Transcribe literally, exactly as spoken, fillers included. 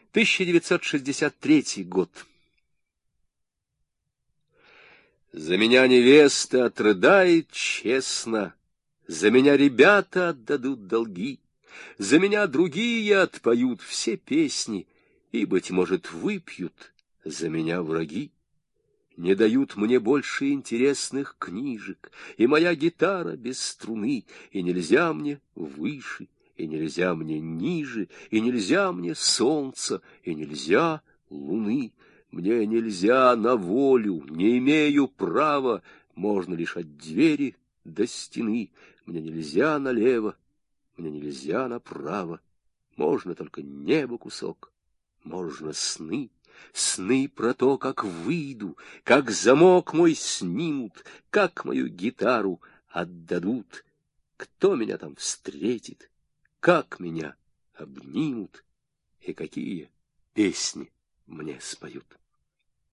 тысяча девятьсот шестьдесят третий год. За меня невеста отрыдает честно, за меня ребята отдадут долги, за меня другие отпоют все песни, и, быть может, выпьют за меня враги. Не дают мне больше интересных книжек, и моя гитара без струны, и нельзя мне выше, и нельзя мне ниже, и нельзя мне солнца, и нельзя луны. Мне нельзя на волю, не имею права, можно лишь от двери до стены. Мне нельзя налево, мне нельзя направо, можно только небо кусок, можно сны. Сны про то, как выйду, как замок мой снимут, как мою гитару отдадут, кто меня там встретит, как меня обнимут и какие песни мне споют.